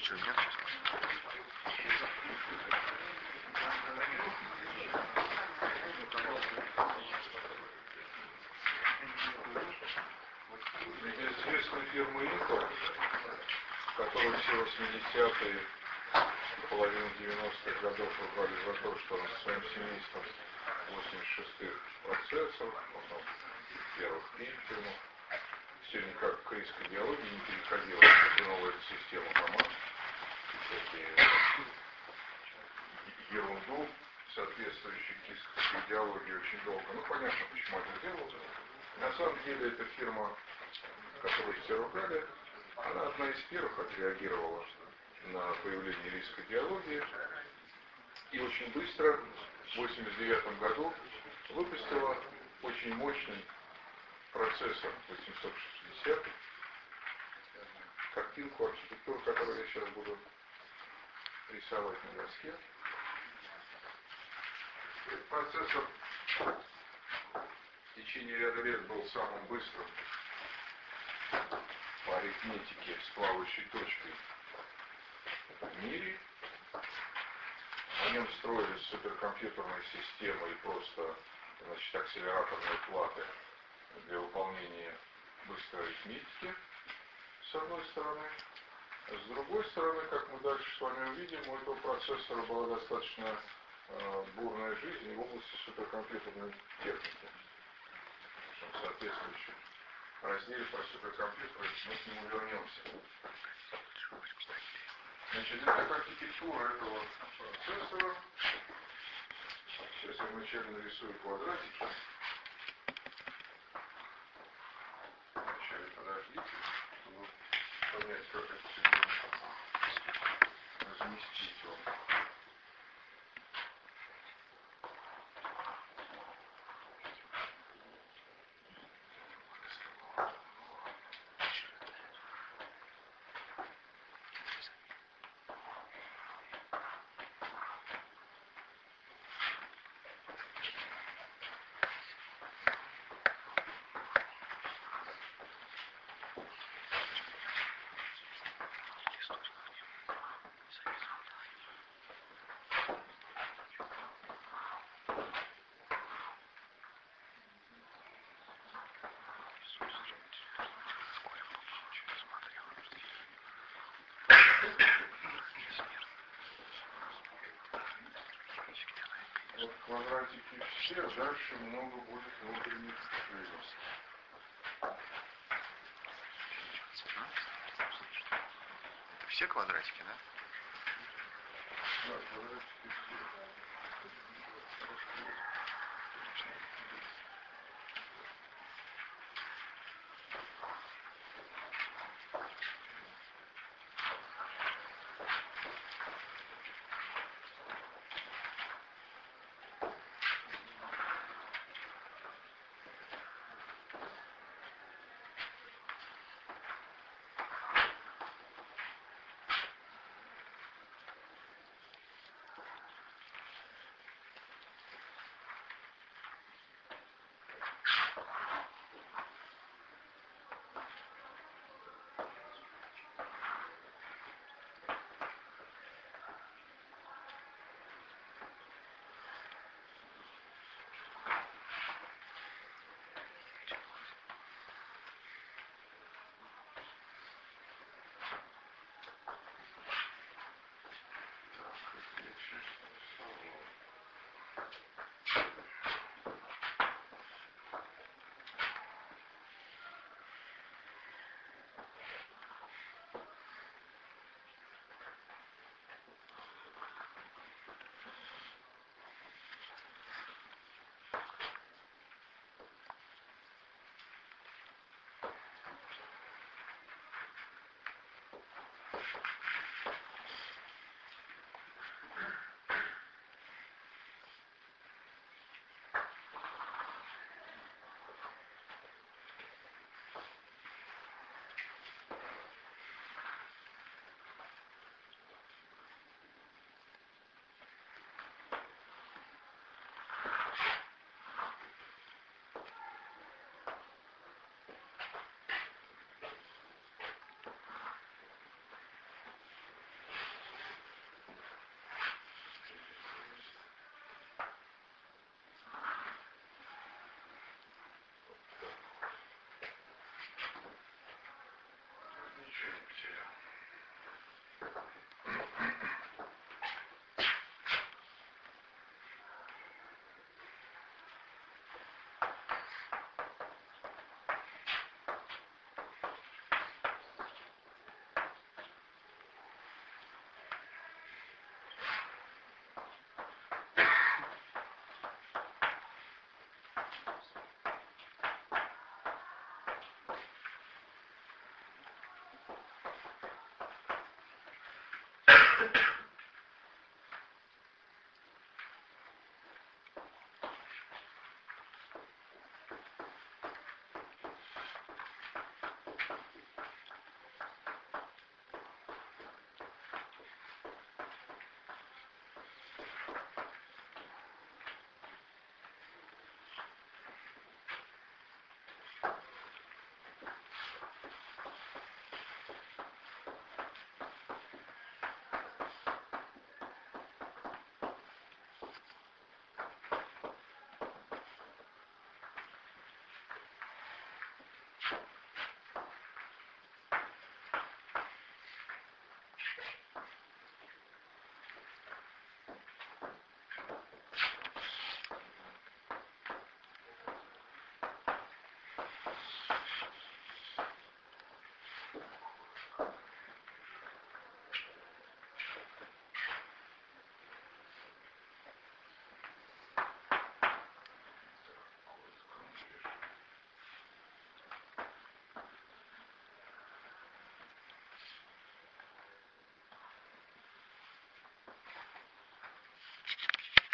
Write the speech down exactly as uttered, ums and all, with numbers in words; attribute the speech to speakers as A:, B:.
A: Что, нет сейчас?
B: Известная фирма Intel, которую все восьмидесятые, половину девяностых годов ругали за то, что он со своим семейством восемьдесят шестых процессоров, потом первых Intel, все никак к риску идеологии не переходило, что новая система команд, всякие ерунду, соответствующую кисковской идеологии очень долго. Ну, понятно, почему это делалось. На самом деле, эта фирма, которую все ругали, она одна из первых отреагировала на появление риска идеологии и очень быстро, в восемьдесят девятом году, выпустила очень мощный процессор восемьсот шестьдесят, картинку, архитектуру, которую я сейчас буду рисовать на доске. Этот процессор в течение ряда лет был самым быстрым по арифметике с плавающей точкой в мире. На нем строились суперкомпьютерные системы и просто, значит, акселераторные платы для выполнения быстрой арифметики, с одной стороны. С другой стороны, как мы дальше с вами увидим, у этого процессора была достаточно э, бурная жизнь в области суперкомпьютерной техники. В соответствующем разделе про суперкомпьютеры мы к нему вернемся. Значит, это архитектура этого процессора. Сейчас я вначале нарисую квадратики. Вначале подождите, чтобы понять, как это все разместить его. Вот квадратики все, дальше много будет внутренних движений.
A: Все квадратики, да?
B: Да, квадратики все.